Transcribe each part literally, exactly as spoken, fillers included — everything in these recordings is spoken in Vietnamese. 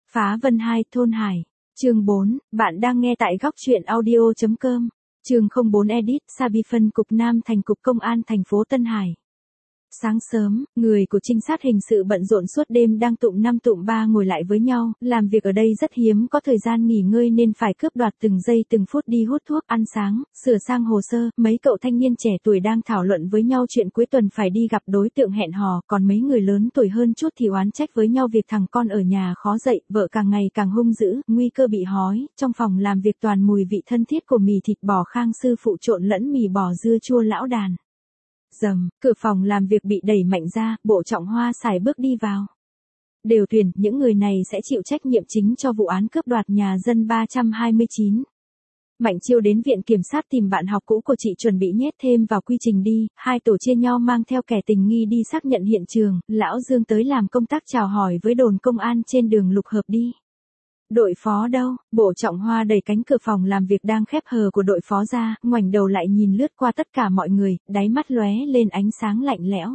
Phá Vân hai Thôn Hải. Chương bốn, bạn đang nghe tại góc truyện audio chấm com. Chương không bốn Edit, Sabi phân cục Nam thành cục công an thành phố Tân Hải. Sáng sớm, người của trinh sát hình sự bận rộn suốt đêm đang tụm năm tụm ba ngồi lại với nhau, làm việc ở đây rất hiếm có thời gian nghỉ ngơi nên phải cướp đoạt từng giây từng phút đi hút thuốc, ăn sáng, sửa sang hồ sơ, mấy cậu thanh niên trẻ tuổi đang thảo luận với nhau chuyện cuối tuần phải đi gặp đối tượng hẹn hò, còn mấy người lớn tuổi hơn chút thì oán trách với nhau việc thằng con ở nhà khó dậy, vợ càng ngày càng hung dữ, nguy cơ bị hói, trong phòng làm việc toàn mùi vị thân thiết của mì thịt bò Khang sư phụ trộn lẫn mì bò dưa chua lão đàn. Dầm, cửa phòng làm việc bị đẩy mạnh ra, Bộ Trọng Hoa sải bước đi vào. Đều tuyển, những người này sẽ chịu trách nhiệm chính cho vụ án cướp đoạt nhà dân ba trăm hai mươi chín. Mạnh Chiêu đến viện kiểm sát tìm bạn học cũ của chị chuẩn bị nhét thêm vào quy trình đi, hai tổ chia nhau mang theo kẻ tình nghi đi xác nhận hiện trường, lão Dương tới làm công tác chào hỏi với đồn công an trên đường Lục Hợp đi. Đội phó đâu? Bộ Trọng Hoa đẩy cánh cửa phòng làm việc đang khép hờ của đội phó ra, ngoảnh đầu lại nhìn lướt qua tất cả mọi người, đáy mắt lóe lên ánh sáng lạnh lẽo.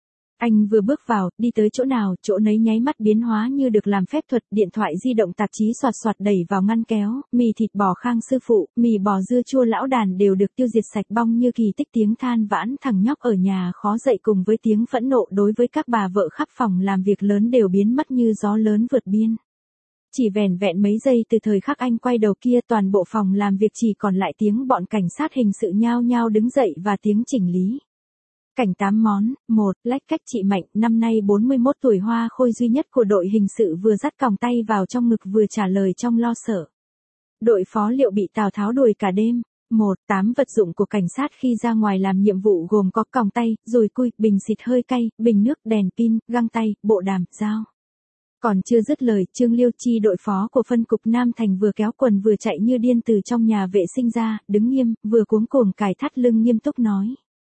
Anh vừa bước vào, đi tới chỗ nào, chỗ nấy nháy mắt biến hóa như được làm phép thuật, điện thoại di động tạp chí xoạt xoạt đẩy vào ngăn kéo, mì thịt bò Khang sư phụ, mì bò dưa chua lão đàn đều được tiêu diệt sạch bong như kỳ tích, tiếng than vãn thằng nhóc ở nhà khó dậy cùng với tiếng phẫn nộ đối với các bà vợ khắp phòng làm việc lớn đều biến mất như gió lớn vượt biên. Chỉ vẻn vẹn mấy giây từ thời khắc anh quay đầu kia, toàn bộ phòng làm việc chỉ còn lại tiếng bọn cảnh sát hình sự nhao nhao đứng dậy và tiếng chỉnh lý. Cảnh tám món, một, lách cách chị Mạnh, năm nay bốn mươi mốt tuổi, hoa khôi duy nhất của đội hình sự vừa dắt còng tay vào trong ngực vừa trả lời trong lo sợ. Đội phó Liệu bị Tào Tháo đuổi cả đêm. Một, tám vật dụng của cảnh sát khi ra ngoài làm nhiệm vụ gồm có còng tay, dùi cui, bình xịt hơi cay, bình nước, đèn pin, găng tay, bộ đàm, dao. Còn chưa dứt lời, Trương Liêu Chi đội phó của phân cục Nam thành vừa kéo quần vừa chạy như điên từ trong nhà vệ sinh ra, đứng nghiêm, vừa cuống cuồng cài thắt lưng nghiêm túc nói.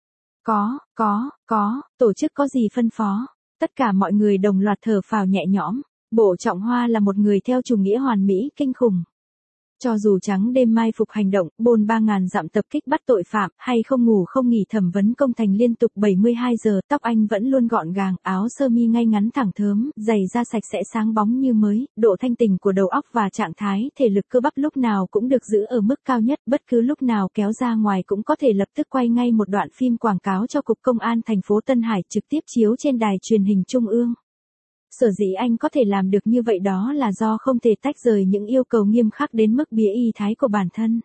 Có, có, có, tổ chức có gì phân phó. Tất cả mọi người đồng loạt thở phào nhẹ nhõm. Bộ Trọng Hoa là một người theo chủ nghĩa hoàn mỹ kinh khủng. Cho dù trắng đêm mai phục hành động, bôn ba ngàn dặm tập kích bắt tội phạm, hay không ngủ không nghỉ thẩm vấn công thành liên tục bảy mươi hai giờ, tóc anh vẫn luôn gọn gàng, áo sơ mi ngay ngắn thẳng thớm, giày da sạch sẽ sáng bóng như mới, độ thanh tình của đầu óc và trạng thái thể lực cơ bắp lúc nào cũng được giữ ở mức cao nhất, bất cứ lúc nào kéo ra ngoài cũng có thể lập tức quay ngay một đoạn phim quảng cáo cho Cục Công an thành phố Tân Hải trực tiếp chiếu trên đài truyền hình trung ương. Sở dĩ anh có thể làm được như vậy đó là do không thể tách rời những yêu cầu nghiêm khắc đến mức bía y thái của bản thân.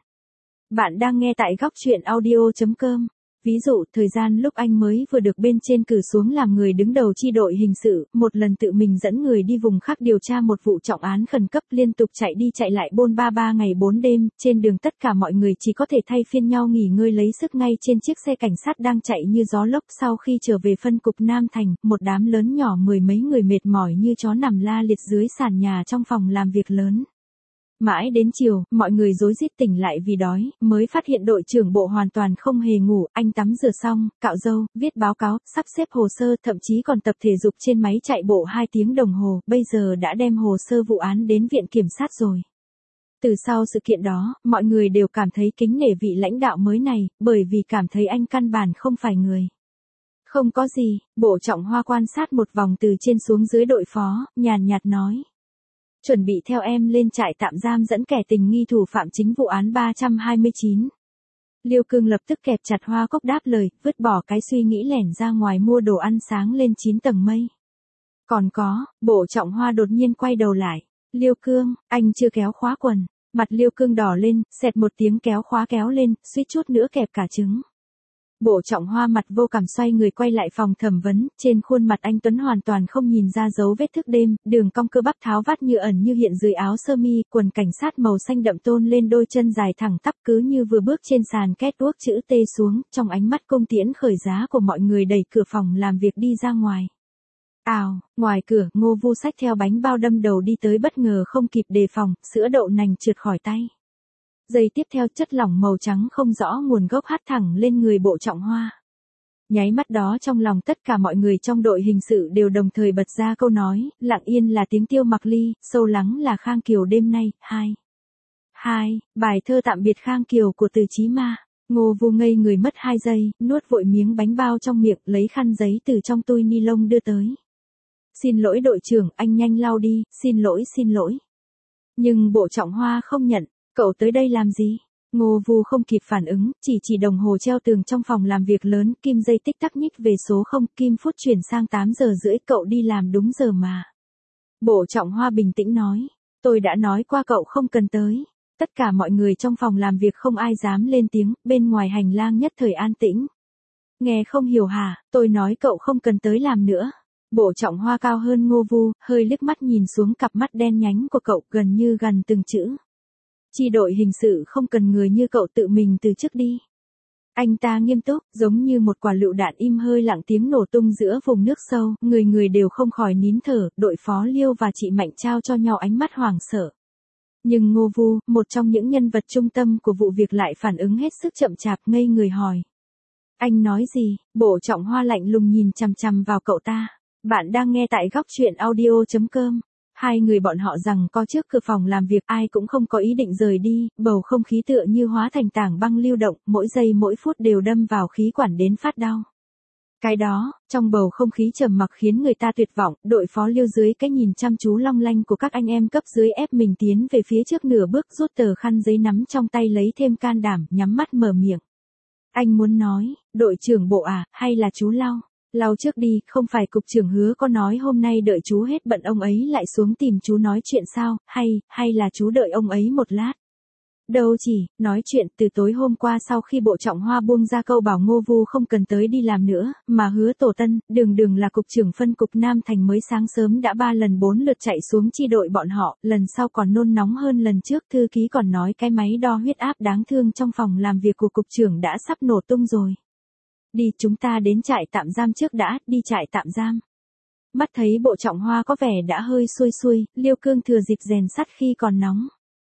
Bạn đang nghe tại góc truyện audio chấm com. Ví dụ, thời gian lúc anh mới vừa được bên trên cử xuống làm người đứng đầu chi đội hình sự, một lần tự mình dẫn người đi vùng khác điều tra một vụ trọng án khẩn cấp, liên tục chạy đi chạy lại bôn ba ba ngày bốn đêm, trên đường tất cả mọi người chỉ có thể thay phiên nhau nghỉ ngơi lấy sức ngay trên chiếc xe cảnh sát đang chạy như gió lốc. Sau khi trở về phân cục Nam thành, một đám lớn nhỏ mười mấy người mệt mỏi như chó nằm la liệt dưới sàn nhà trong phòng làm việc lớn. Mãi đến chiều, mọi người rối rít tỉnh lại vì đói, mới phát hiện đội trưởng bộ hoàn toàn không hề ngủ, anh tắm rửa xong, cạo râu, viết báo cáo, sắp xếp hồ sơ, thậm chí còn tập thể dục trên máy chạy bộ hai tiếng đồng hồ, bây giờ đã đem hồ sơ vụ án đến viện kiểm sát rồi. Từ sau sự kiện đó, mọi người đều cảm thấy kính nể vị lãnh đạo mới này, bởi vì cảm thấy anh căn bản không phải người. Không có gì, Bộ Trọng Hoa quan sát một vòng từ trên xuống dưới đội phó, nhàn nhạt nói. Chuẩn bị theo em lên trại tạm giam dẫn kẻ tình nghi thủ phạm chính vụ án ba trăm hai mươi chín. Liêu Cương lập tức kẹp chặt hoa cốc đáp lời, vứt bỏ cái suy nghĩ lẻn ra ngoài mua đồ ăn sáng lên chín tầng mây. Còn có, Bộ Trọng Hoa đột nhiên quay đầu lại. Liêu Cương, anh chưa kéo khóa quần. Mặt Liêu Cương đỏ lên, xẹt một tiếng kéo khóa kéo lên, suýt chút nữa kẹp cả trứng. Bộ Trọng Hoa mặt vô cảm xoay người quay lại phòng thẩm vấn, trên khuôn mặt anh Tuấn hoàn toàn không nhìn ra dấu vết thức đêm, đường cong cơ bắp tháo vát như ẩn như hiện dưới áo sơ mi, quần cảnh sát màu xanh đậm tôn lên đôi chân dài thẳng tắp cứ như vừa bước trên sàn catwalk chữ T xuống, trong ánh mắt cung tiễn khởi giá của mọi người đẩy cửa phòng làm việc đi ra ngoài. Ào, ngoài cửa, Ngô Vu xách theo bánh bao đâm đầu đi tới bất ngờ không kịp đề phòng, sữa đậu nành trượt khỏi tay. Giây tiếp theo chất lỏng màu trắng không rõ nguồn gốc hắt thẳng lên người Bộ Trọng Hoa. Nháy mắt đó trong lòng tất cả mọi người trong đội hình sự đều đồng thời bật ra câu nói, lặng yên là tiếng Tiêu Mặc Ly, sâu lắng là Khang Kiều đêm nay, hai. Hai, bài thơ tạm biệt Khang Kiều của Từ Chí Ma. Ngô Vu ngây người mất hai giây, nuốt vội miếng bánh bao trong miệng, lấy khăn giấy từ trong túi ni lông đưa tới. Xin lỗi đội trưởng, anh nhanh lau đi, xin lỗi xin lỗi. Nhưng Bộ Trọng Hoa không nhận, cậu tới đây làm gì? Ngô Vu không kịp phản ứng, chỉ chỉ đồng hồ treo tường trong phòng làm việc lớn, kim dây tích tắc nhích về số không, kim phút chuyển sang tám giờ rưỡi, cậu đi làm đúng giờ mà. Bộ Trọng Hoa bình tĩnh nói, tôi đã nói qua cậu không cần tới. Tất cả mọi người trong phòng làm việc không ai dám lên tiếng, bên ngoài hành lang nhất thời an tĩnh. Nghe không hiểu hả, tôi nói cậu không cần tới làm nữa. Bộ Trọng Hoa cao hơn Ngô Vu, hơi liếc mắt nhìn xuống cặp mắt đen nhánh của cậu, gần như gần từng chữ. Chi đội hình sự không cần người như cậu, tự mình từ chức đi. Anh ta nghiêm túc, giống như một quả lựu đạn im hơi lặng tiếng nổ tung giữa vùng nước sâu, người người đều không khỏi nín thở, đội phó Liêu và chị Mạnh trao cho nhau ánh mắt hoảng sợ. Nhưng Ngô Vu, một trong những nhân vật trung tâm của vụ việc lại phản ứng hết sức chậm chạp, ngây người hỏi. Anh nói gì? Bộ Trọng Hoa lạnh lùng nhìn chằm chằm vào cậu ta. Bạn đang nghe tại góc truyện audio chấm com. Hai người bọn họ rằng có trước cửa phòng làm việc, ai cũng không có ý định rời đi, bầu không khí tựa như hóa thành tảng băng lưu động, mỗi giây mỗi phút đều đâm vào khí quản đến phát đau. Cái đó, trong bầu không khí trầm mặc khiến người ta tuyệt vọng, đội phó Liêu dưới cái nhìn chăm chú long lanh của các anh em cấp dưới ép mình tiến về phía trước nửa bước, rút tờ khăn giấy nắm trong tay lấy thêm can đảm, nhắm mắt mở miệng. Anh muốn nói, đội trưởng Bộ à, hay là chú Lau? Lau trước đi, không phải cục trưởng Hứa có nói hôm nay đợi chú hết bận ông ấy lại xuống tìm chú nói chuyện sao, hay, hay là chú đợi ông ấy một lát? Đâu chỉ, nói chuyện từ tối hôm qua sau khi Bộ Trọng Hoa buông ra câu bảo Ngô Vu không cần tới đi làm nữa, mà Hứa Tổ Tân, đường đường là cục trưởng phân cục Nam Thành mới sáng sớm đã ba lần bốn lượt chạy xuống chi đội bọn họ, lần sau còn nôn nóng hơn lần trước, thư ký còn nói cái máy đo huyết áp đáng thương trong phòng làm việc của cục trưởng đã sắp nổ tung rồi. Đi, chúng ta đến trại tạm giam trước đã, đi trại tạm giam. Mắt thấy Bộ Trọng Hoa có vẻ đã hơi xuôi xuôi, Liêu Cương thừa dịp rèn sắt khi còn nóng.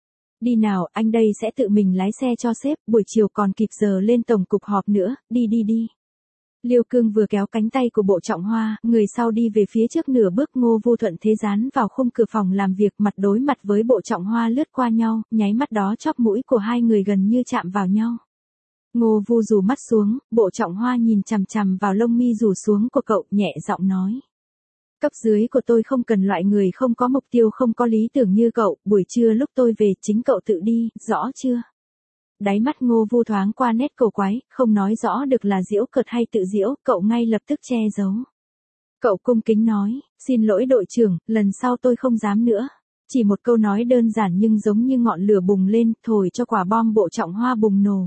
Đi nào, anh đây sẽ tự mình lái xe cho sếp, buổi chiều còn kịp giờ lên tổng cục họp nữa, đi đi đi. Liêu Cương vừa kéo cánh tay của Bộ Trọng Hoa, người sau đi về phía trước nửa bước, Ngô Vu thuận thế dán vào khung cửa phòng làm việc, mặt đối mặt với Bộ Trọng Hoa lướt qua nhau, nháy mắt đó chóp mũi của hai người gần như chạm vào nhau. Ngô Vu rủ mắt xuống, Bộ Trọng Hoa nhìn chằm chằm vào lông mi rủ xuống của cậu, nhẹ giọng nói. Cấp dưới của tôi không cần loại người không có mục tiêu, không có lý tưởng như cậu, buổi trưa lúc tôi về chính cậu tự đi, rõ chưa? Đáy mắt Ngô Vu thoáng qua nét cầu quái, không nói rõ được là giễu cợt hay tự giễu, cậu ngay lập tức che giấu. Cậu cung kính nói, xin lỗi đội trưởng, lần sau tôi không dám nữa. Chỉ một câu nói đơn giản nhưng giống như ngọn lửa bùng lên, thổi cho quả bom Bộ Trọng Hoa bùng nổ.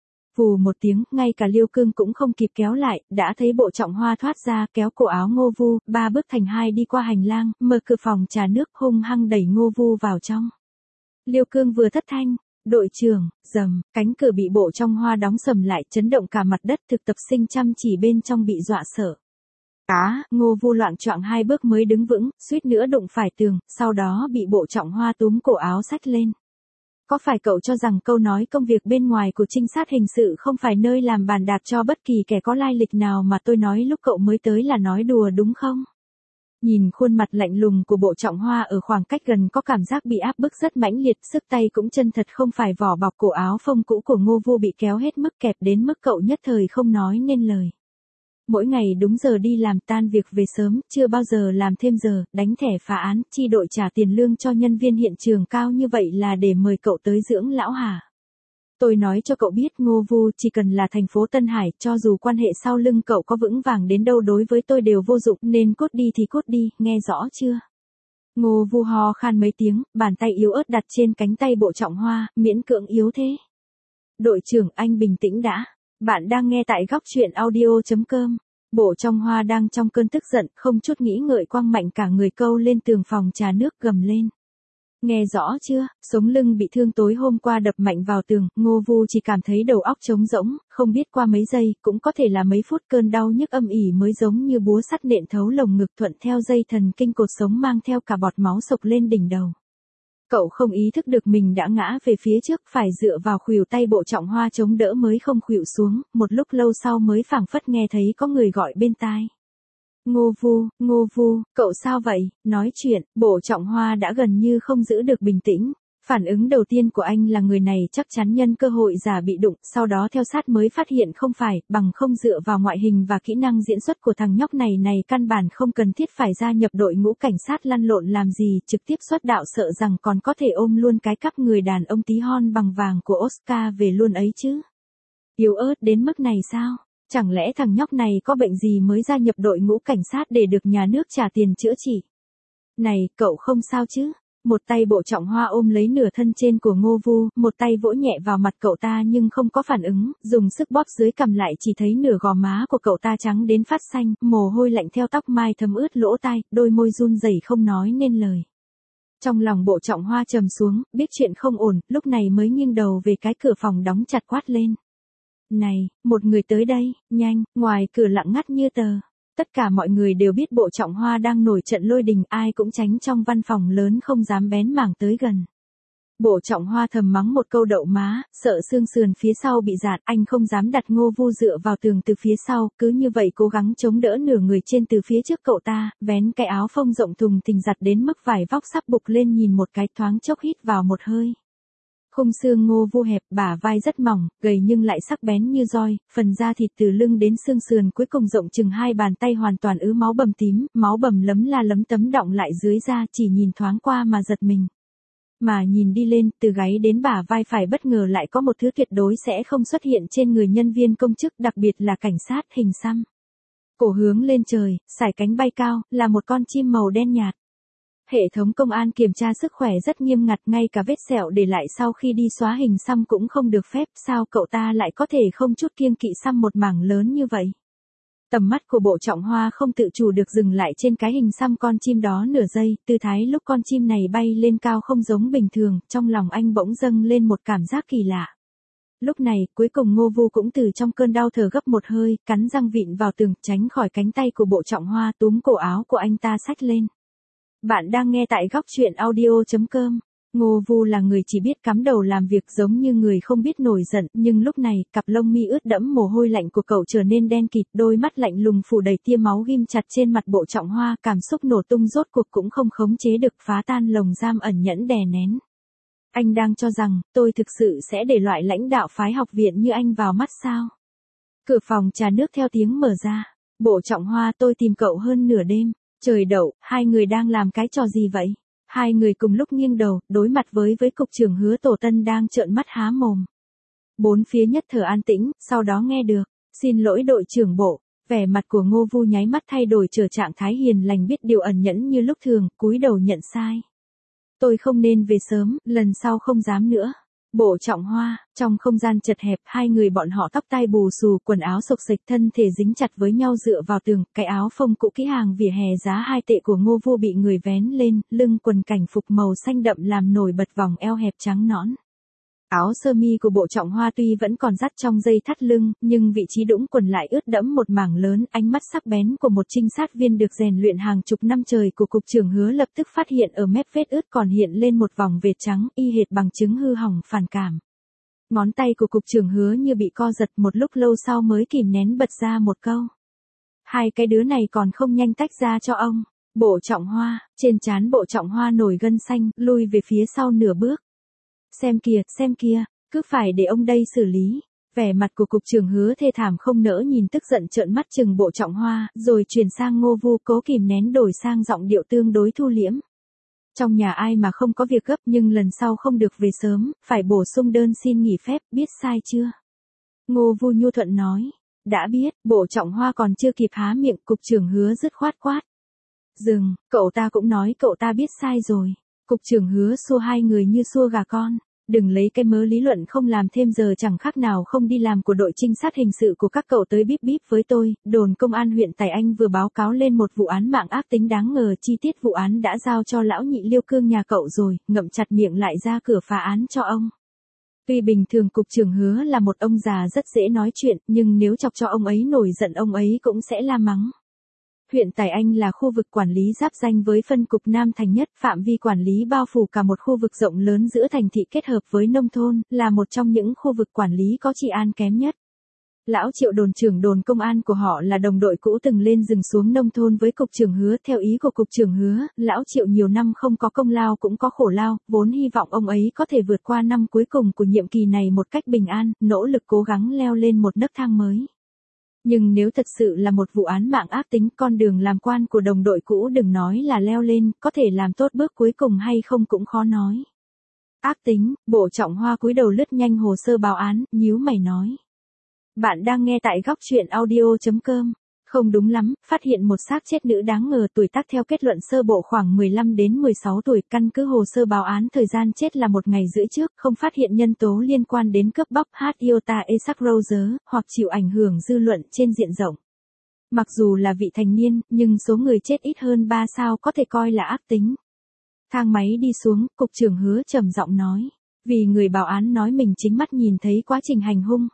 Vù một tiếng, ngay cả Liêu Cương cũng không kịp kéo lại, đã thấy Bộ Trọng Hoa thoát ra, kéo cổ áo Ngô Vu, ba bước thành hai đi qua hành lang, mở cửa phòng trà nước, hung hăng đẩy Ngô Vu vào trong. Liêu Cương vừa thất thanh, đội trưởng, rầm, cánh cửa bị Bộ Trọng Hoa đóng sầm lại, chấn động cả mặt đất, thực tập sinh chăm chỉ bên trong bị dọa sợ. Á, Ngô Vu loạng choạng hai bước mới đứng vững, suýt nữa đụng phải tường, sau đó bị Bộ Trọng Hoa túm cổ áo xách lên. Có phải cậu cho rằng câu nói công việc bên ngoài của trinh sát hình sự không phải nơi làm bàn đạp cho bất kỳ kẻ có lai lịch nào mà tôi nói lúc cậu mới tới là nói đùa đúng không? Nhìn khuôn mặt lạnh lùng của Bộ Trọng Hoa ở khoảng cách gần có cảm giác bị áp bức rất mãnh liệt, sức tay cũng chân thật không phải vỏ bọc, cổ áo phông cũ của Ngô Vu bị kéo hết mức, kẹp đến mức cậu nhất thời không nói nên lời. Mỗi ngày đúng giờ đi làm, tan việc về sớm, chưa bao giờ làm thêm giờ, đánh thẻ phá án, chi đội trả tiền lương cho nhân viên hiện trường cao như vậy là để mời cậu tới dưỡng lão hả? Tôi nói cho cậu biết Ngô Vu, chỉ cần là thành phố Tân Hải, cho dù quan hệ sau lưng cậu có vững vàng đến đâu đối với tôi đều vô dụng, nên cút đi thì cút đi, nghe rõ chưa? Ngô Vu ho khan mấy tiếng, bàn tay yếu ớt đặt trên cánh tay Bộ Trọng Hoa, miễn cưỡng yếu thế. Đội trưởng, anh bình tĩnh đã. Bạn đang nghe tại góc truyện audio chấm com. Bộ Trọng Hoa đang trong cơn tức giận, không chút nghĩ ngợi quăng mạnh cả người câu lên tường phòng trà nước, gầm lên. Nghe rõ chưa, sống lưng bị thương tối hôm qua đập mạnh vào tường, Ngô Vu chỉ cảm thấy đầu óc trống rỗng, không biết qua mấy giây, cũng có thể là mấy phút, cơn đau nhức âm ỉ mới giống như búa sắt nện thấu lồng ngực, thuận theo dây thần kinh cột sống mang theo cả bọt máu sộc lên đỉnh đầu. Cậu không ý thức được mình đã ngã về phía trước, phải dựa vào khuỷu tay Bộ Trọng Hoa chống đỡ mới không khuỵu xuống, một lúc lâu sau mới phảng phất nghe thấy có người gọi bên tai. Ngô Vu, Ngô Vu, cậu sao vậy, nói chuyện, Bộ Trọng Hoa đã gần như không giữ được bình tĩnh, Phản ứng đầu tiên của anh là người này chắc chắn nhân cơ hội giả bị đụng, sau đó theo sát mới phát hiện không phải, bằng không dựa vào ngoại hình và kỹ năng diễn xuất của thằng nhóc này này căn bản không cần thiết phải gia nhập đội ngũ cảnh sát lăn lộn làm gì, trực tiếp xuất đạo sợ rằng còn có thể ôm luôn cái cắp người đàn ông tí hon bằng vàng của Oscar về luôn ấy chứ. Yếu ớt đến mức này sao? Chẳng lẽ thằng nhóc này có bệnh gì mới gia nhập đội ngũ cảnh sát để được nhà nước trả tiền chữa trị? Này, cậu không sao chứ? Một tay Bộ Trọng Hoa ôm lấy nửa thân trên của Ngô Vu, một tay vỗ nhẹ vào mặt cậu ta nhưng không có phản ứng, dùng sức bóp dưới cằm lại chỉ thấy nửa gò má của cậu ta trắng đến phát xanh, mồ hôi lạnh theo tóc mai thấm ướt lỗ tai, đôi môi run rẩy không nói nên lời. Trong lòng Bộ Trọng Hoa trầm xuống, biết chuyện không ổn, lúc này mới nghiêng đầu về cái cửa phòng đóng chặt quát lên. Này, một người tới đây, nhanh, ngoài cửa lặng ngắt như tờ. Tất cả mọi người đều biết Bộ Trọng Hoa đang nổi trận lôi đình, ai cũng tránh trong văn phòng lớn không dám bén mảng tới gần. Bộ Trọng Hoa thầm mắng một câu đậu má, sợ xương sườn phía sau bị rạt, anh không dám đặt Ngô Vu dựa vào tường từ phía sau, cứ như vậy cố gắng chống đỡ nửa người trên từ phía trước cậu ta, vén cái áo phông rộng thùng thình giặt đến mức vải vóc sắp bục lên nhìn một cái thoáng chốc hít vào một hơi. Khung xương Ngô Vu hẹp, bả vai rất mỏng, gầy nhưng lại sắc bén như roi, phần da thịt từ lưng đến xương sườn cuối cùng rộng chừng hai bàn tay hoàn toàn ứ máu bầm tím, máu bầm lấm la lấm tấm đọng lại dưới da, chỉ nhìn thoáng qua mà giật mình. Mà nhìn đi lên, từ gáy đến bả vai phải bất ngờ lại có một thứ tuyệt đối sẽ không xuất hiện trên người nhân viên công chức, đặc biệt là cảnh sát, hình xăm. Cổ hướng lên trời, sải cánh bay cao, là một con chim màu đen nhạt. Hệ thống công an kiểm tra sức khỏe rất nghiêm ngặt, ngay cả vết sẹo để lại sau khi đi xóa hình xăm cũng không được phép, sao cậu ta lại có thể không chút kiêng kỵ xăm một mảng lớn như vậy? Tầm mắt của Bộ Trọng Hoa không tự chủ được dừng lại trên cái hình xăm con chim đó nửa giây, tư thái lúc con chim này bay lên cao không giống bình thường, trong lòng anh bỗng dâng lên một cảm giác kỳ lạ. Lúc này, cuối cùng Ngô Vu cũng từ trong cơn đau thở gấp một hơi, cắn răng vịn vào tường, tránh khỏi cánh tay của Bộ Trọng Hoa, túm cổ áo của anh ta xách lên. Bạn đang nghe tại góc truyện audio chấm com. Ngô Vu là người chỉ biết cắm đầu làm việc giống như người không biết nổi giận, nhưng lúc này, cặp lông mi ướt đẫm mồ hôi lạnh của cậu trở nên đen kịt, đôi mắt lạnh lùng phủ đầy tia máu ghim chặt trên mặt Bộ Trọng Hoa, cảm xúc nổ tung rốt cuộc cũng không khống chế được, phá tan lồng giam ẩn nhẫn đè nén. Anh đang cho rằng, tôi thực sự sẽ để loại lãnh đạo phái học viện như anh vào mắt sao? Cửa phòng trà nước theo tiếng mở ra. Bộ Trọng Hoa, tôi tìm cậu hơn nửa đêm. Trời đậu, hai người đang làm cái trò gì vậy? Hai người cùng lúc nghiêng đầu, đối mặt với với cục trưởng Hứa Tổ Tân đang trợn mắt há mồm. Bốn phía nhất thời an tĩnh, sau đó nghe được. Xin lỗi đội trưởng Bộ. Vẻ mặt của Ngô Vu nháy mắt thay đổi trở trạng thái hiền lành, biết điều ẩn nhẫn như lúc thường, cúi đầu nhận sai. Tôi không nên về sớm, lần sau không dám nữa. Bộ Trọng Hoa, trong không gian chật hẹp, hai người bọn họ tóc tai bù xù, quần áo xộc xệch, thân thể dính chặt với nhau dựa vào tường, cái áo phông cũ kỹ hàng vỉa hè giá hai tệ của Ngô Vu bị người vén lên, lưng quần cảnh phục màu xanh đậm làm nổi bật vòng eo hẹp trắng nõn. Áo sơ mi của Bộ Trọng Hoa tuy vẫn còn dắt trong dây thắt lưng, nhưng vị trí đũng quần lại ướt đẫm một mảng lớn, ánh mắt sắc bén của một trinh sát viên được rèn luyện hàng chục năm trời của cục trưởng Hứa lập tức phát hiện ở mép vết ướt còn hiện lên một vòng vệt trắng, y hệt bằng chứng hư hỏng phản cảm. Ngón tay của cục trưởng Hứa như bị co giật, một lúc lâu sau mới kìm nén bật ra một câu. Hai cái đứa này còn không nhanh tách ra cho ông. Bộ Trọng Hoa, trên trán Bộ Trọng Hoa nổi gân xanh, lui về phía sau nửa bước. Xem kìa, xem kìa, cứ phải để ông đây xử lý. Vẻ mặt của cục trưởng Hứa thê thảm không nỡ nhìn, tức giận trợn mắt chừng Bộ Trọng Hoa, rồi chuyển sang Ngô Vu, cố kìm nén đổi sang giọng điệu tương đối thu liễm. Trong nhà ai mà không có việc gấp, nhưng lần sau không được về sớm, phải bổ sung đơn xin nghỉ phép, biết sai chưa? Ngô Vu nhu thuận nói. Đã biết. Bộ Trọng Hoa còn chưa kịp há miệng, cục trưởng Hứa dứt khoát quát. Dừng, cậu ta cũng nói cậu ta biết sai rồi. Cục trưởng Hứa xua hai người như xua gà con. Đừng lấy cái mớ lý luận không làm thêm giờ chẳng khác nào không đi làm của đội trinh sát hình sự của các cậu tới bíp bíp với tôi. Đồn công an huyện Tài Anh vừa báo cáo lên một vụ án mạng ác tính đáng ngờ, chi tiết vụ án đã giao cho lão nhị Liêu Cương nhà cậu rồi, ngậm chặt miệng lại ra cửa phá án cho ông. Tuy bình thường cục trưởng Hứa là một ông già rất dễ nói chuyện, nhưng nếu chọc cho ông ấy nổi giận ông ấy cũng sẽ la mắng. Huyện Tài Anh là khu vực quản lý giáp ranh với phân cục Nam Thành nhất, phạm vi quản lý bao phủ cả một khu vực rộng lớn giữa thành thị kết hợp với nông thôn, là một trong những khu vực quản lý có治an kém nhất. Lão Triệu đồn trưởng đồn công an của họ là đồng đội cũ từng lên rừng xuống nông thôn với cục trưởng Hứa. Theo ý của cục trưởng Hứa, Lão Triệu nhiều năm không có công lao cũng có khổ lao, vốn hy vọng ông ấy có thể vượt qua năm cuối cùng của nhiệm kỳ này một cách bình an, nỗ lực cố gắng leo lên một nấc thang mới. Nhưng nếu thật sự là một vụ án mạng ác tính, con đường làm quan của đồng đội cũ đừng nói là leo lên, có thể làm tốt bước cuối cùng hay không cũng khó nói. Ác tính, Bộ Trọng Hoa cúi đầu lướt nhanh hồ sơ báo án, nhíu mày nói. Bạn đang nghe tại góc truyện audio chấm com. Không đúng lắm, phát hiện một xác chết nữ đáng ngờ, tuổi tác theo kết luận sơ bộ khoảng mười lăm đến mười sáu tuổi, căn cứ hồ sơ báo án thời gian chết là một ngày rưỡi trước, không phát hiện nhân tố liên quan đến cướp bóc H Iota Isaac Rose, hoặc chịu ảnh hưởng dư luận trên diện rộng. Mặc dù là vị thành niên, nhưng số người chết ít hơn ba sao có thể coi là ác tính. Thang máy đi xuống, cục trưởng Hứa trầm giọng nói, vì người báo án nói mình chính mắt nhìn thấy quá trình hành hung.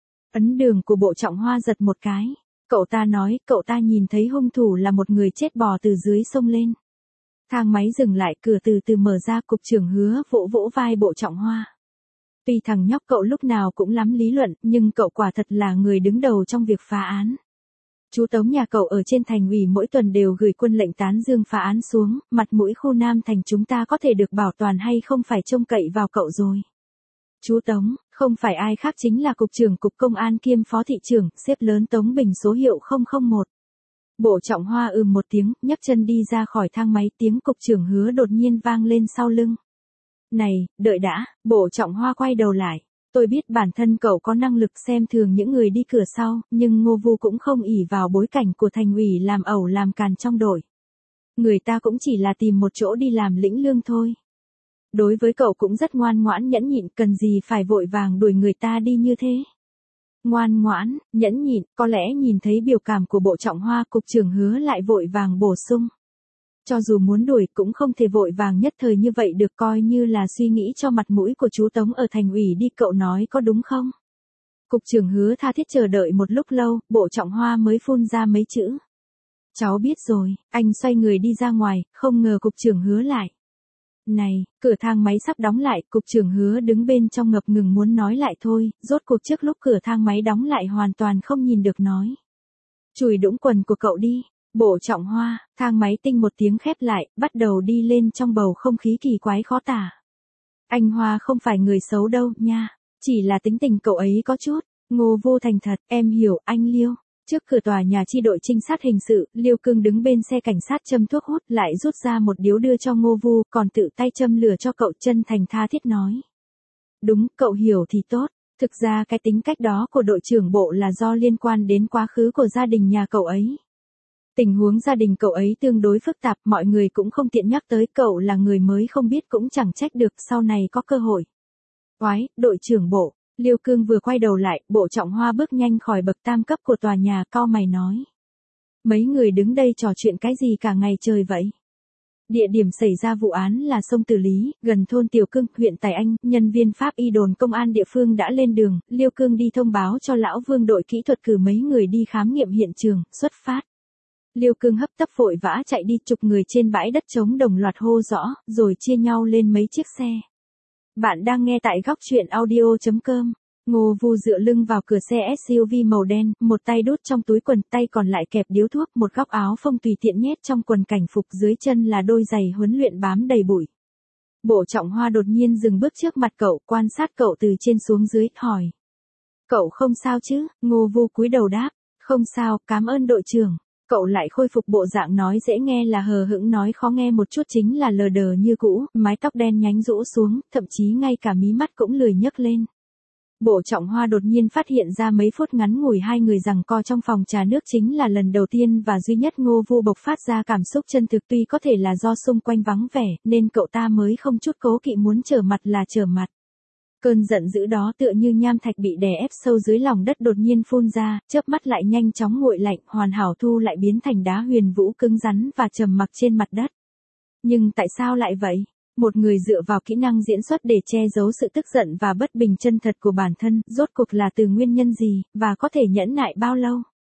Ấn đường của Bộ Trọng Hoa giật một cái. Cậu ta nói, cậu ta nhìn thấy hung thủ là một người chết bò từ dưới sông lên. Thang máy dừng lại, cửa từ từ mở ra, cục trưởng Hứa vỗ vỗ vai Bộ Trọng Hoa. Tuy thằng nhóc cậu lúc nào cũng lắm lý luận, nhưng cậu quả thật là người đứng đầu trong việc phá án. Chú Tống nhà cậu ở trên thành ủy mỗi tuần đều gửi quân lệnh tán dương phá án xuống, mặt mũi khu Nam thành chúng ta có thể được bảo toàn hay không phải trông cậy vào cậu rồi. Chú Tống, không phải ai khác chính là Cục trưởng Cục Công an kiêm Phó Thị trưởng, xếp lớn Tống Bình số hiệu không không một. Bộ Trọng Hoa ừm một tiếng, nhấc chân đi ra khỏi thang máy, tiếng Cục trưởng Hứa đột nhiên vang lên sau lưng. Này, đợi đã, Bộ Trọng Hoa quay đầu lại. Tôi biết bản thân cậu có năng lực xem thường những người đi cửa sau, nhưng Ngô Vu cũng không ỷ vào bối cảnh của thành ủy làm ẩu làm càn trong đội. Người ta cũng chỉ là tìm một chỗ đi làm lĩnh lương thôi. Đối với cậu cũng rất ngoan ngoãn nhẫn nhịn, cần gì phải vội vàng đuổi người ta đi như thế. Ngoan ngoãn, nhẫn nhịn, có lẽ nhìn thấy biểu cảm của Bộ Trọng Hoa, cục trưởng Hứa lại vội vàng bổ sung. Cho dù muốn đuổi cũng không thể vội vàng nhất thời như vậy được, coi như là suy nghĩ cho mặt mũi của chú Tống ở thành ủy đi, cậu nói có đúng không? Cục trưởng Hứa tha thiết chờ đợi một lúc lâu, Bộ Trọng Hoa mới phun ra mấy chữ. Cháu biết rồi, anh xoay người đi ra ngoài, không ngờ cục trưởng Hứa lại. Này, cửa thang máy sắp đóng lại, cục trưởng Hứa đứng bên trong ngập ngừng muốn nói lại thôi, rốt cuộc trước lúc cửa thang máy đóng lại hoàn toàn không nhìn được nói. Chùi đũng quần của cậu đi. Bộ Trọng Hoa, thang máy tinh một tiếng khép lại, bắt đầu đi lên trong bầu không khí kỳ quái khó tả. Anh Hoa không phải người xấu đâu, nha, chỉ là tính tình cậu ấy có chút. Ngô Vô thành thật, em hiểu, anh Liêu. Trước cửa tòa nhà chi đội trinh sát hình sự, Liêu Cương đứng bên xe cảnh sát châm thuốc hút, lại rút ra một điếu đưa cho Ngô Vu, còn tự tay châm lửa cho cậu, chân thành tha thiết nói. Đúng, cậu hiểu thì tốt. Thực ra cái tính cách đó của đội trưởng bộ là do liên quan đến quá khứ của gia đình nhà cậu ấy. Tình huống gia đình cậu ấy tương đối phức tạp, mọi người cũng không tiện nhắc tới, cậu là người mới không biết cũng chẳng trách được, sau này có cơ hội. Oái, đội trưởng bộ. Liêu Cương vừa quay đầu lại, Bộ Trọng Hoa bước nhanh khỏi bậc tam cấp của tòa nhà, cau mày nói. Mấy người đứng đây trò chuyện cái gì cả ngày trời vậy? Địa điểm xảy ra vụ án là sông Từ Lý, gần thôn Tiểu Cương, huyện Tài Anh, nhân viên pháp y đồn công an địa phương đã lên đường, Liêu Cương đi thông báo cho lão Vương đội kỹ thuật cử mấy người đi khám nghiệm hiện trường, xuất phát. Liêu Cương hấp tấp vội vã chạy đi, chục người trên bãi đất trống đồng loạt hô rõ, rồi chia nhau lên mấy chiếc xe. Bạn đang nghe tại góc truyện audio chấm com. Ngô Vu dựa lưng vào cửa xe ét u vê màu đen, một tay đút trong túi quần, tay còn lại kẹp điếu thuốc, một góc áo phông tùy tiện nhét trong quần cảnh phục, dưới chân là đôi giày huấn luyện bám đầy bụi. Bộ Trọng Hoa đột nhiên dừng bước trước mặt cậu, quan sát cậu từ trên xuống dưới, hỏi. Cậu không sao chứ? Ngô Vu cúi đầu đáp. Không sao, cảm ơn đội trưởng. Cậu lại khôi phục bộ dạng nói dễ nghe là hờ hững, nói khó nghe một chút chính là lờ đờ như cũ, mái tóc đen nhánh rũ xuống, thậm chí ngay cả mí mắt cũng lười nhấc lên. Bộ Trọng Hoa đột nhiên phát hiện ra mấy phút ngắn ngủi hai người giằng co trong phòng trà nước chính là lần đầu tiên và duy nhất Ngô Vu bộc phát ra cảm xúc chân thực, tuy có thể là do xung quanh vắng vẻ, nên cậu ta mới không chút cố kỵ muốn trở mặt là trở mặt. Cơn giận dữ đó tựa như nham thạch bị đè ép sâu dưới lòng đất đột nhiên phun ra, chớp mắt lại nhanh chóng nguội lạnh, hoàn hảo thu lại biến thành đá huyền vũ cứng rắn và trầm mặc trên mặt đất. Nhưng tại sao lại vậy? Một người dựa vào kỹ năng diễn xuất để che giấu sự tức giận và bất bình chân thật của bản thân, rốt cuộc là từ nguyên nhân gì, và có thể nhẫn nại bao lâu?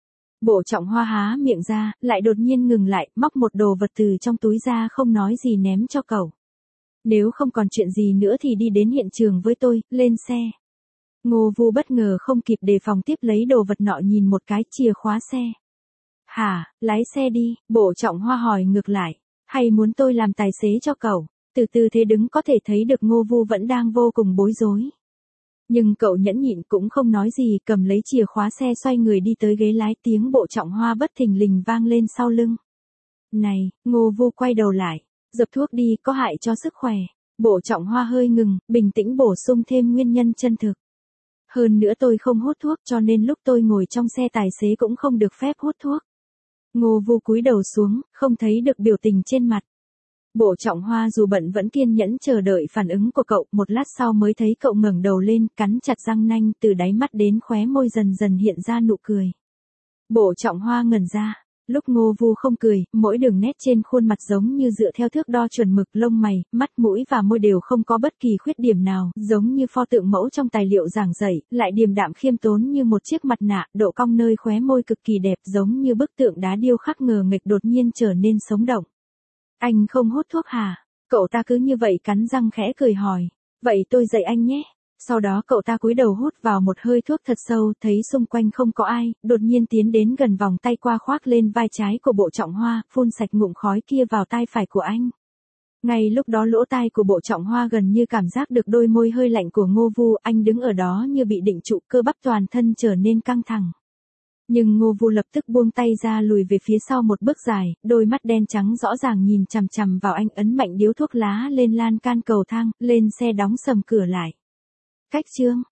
Bộ Trọng Hoa há miệng ra, lại đột nhiên ngừng lại, móc một đồ vật từ trong túi ra, không nói gì ném cho cậu. Nếu không còn chuyện gì nữa thì đi đến hiện trường với tôi, lên xe. Ngô Vu bất ngờ không kịp đề phòng tiếp lấy đồ vật nọ nhìn một cái chìa khóa xe. Hả, lái xe đi, Bộ Trọng Hoa hỏi ngược lại. Hay muốn tôi làm tài xế cho cậu? Từ từ thế đứng có thể thấy được Ngô Vu vẫn đang vô cùng bối rối. Nhưng cậu nhẫn nhịn cũng không nói gì, cầm lấy chìa khóa xe xoay người đi tới ghế lái, tiếng Bộ Trọng Hoa bất thình lình vang lên sau lưng. Này, Ngô Vu quay đầu lại. Dập thuốc đi, có hại cho sức khỏe. Bộ Trọng Hoa hơi ngừng, bình tĩnh bổ sung thêm nguyên nhân chân thực. Hơn nữa tôi không hút thuốc cho nên lúc tôi ngồi trong xe tài xế cũng không được phép hút thuốc. Ngô Vu cúi đầu xuống, không thấy được biểu tình trên mặt. Bộ Trọng Hoa dù bận vẫn kiên nhẫn chờ đợi phản ứng của cậu, một lát sau mới thấy cậu ngẩng đầu lên, cắn chặt răng nanh, từ đáy mắt đến khóe môi dần dần hiện ra nụ cười. Bộ Trọng Hoa ngẩn ra, lúc Ngô Vu không cười, mỗi đường nét trên khuôn mặt giống như dựa theo thước đo chuẩn mực, lông mày, mắt mũi và môi đều không có bất kỳ khuyết điểm nào, giống như pho tượng mẫu trong tài liệu giảng dạy, lại điềm đạm khiêm tốn như một chiếc mặt nạ, độ cong nơi khóe môi cực kỳ đẹp, giống như bức tượng đá điêu khắc ngờ nghệch đột nhiên trở nên sống động. Anh không hút thuốc hả? Cậu ta cứ như vậy cắn răng khẽ cười hỏi. Vậy tôi dạy anh nhé. Sau đó cậu ta cúi đầu hút vào một hơi thuốc thật sâu, thấy xung quanh không có ai, đột nhiên tiến đến gần, vòng tay qua khoác lên vai trái của Bộ Trọng Hoa, phun sạch ngụm khói kia vào tai phải của anh. Ngay lúc đó lỗ tai của Bộ Trọng Hoa gần như cảm giác được đôi môi hơi lạnh của Ngô Vu, anh đứng ở đó như bị định trụ, cơ bắp toàn thân trở nên căng thẳng. Nhưng Ngô Vu lập tức buông tay ra, lùi về phía sau một bước dài, đôi mắt đen trắng rõ ràng nhìn chằm chằm vào anh, ấn mạnh điếu thuốc lá lên lan can cầu thang, lên xe đóng sầm cửa lại. Cách chương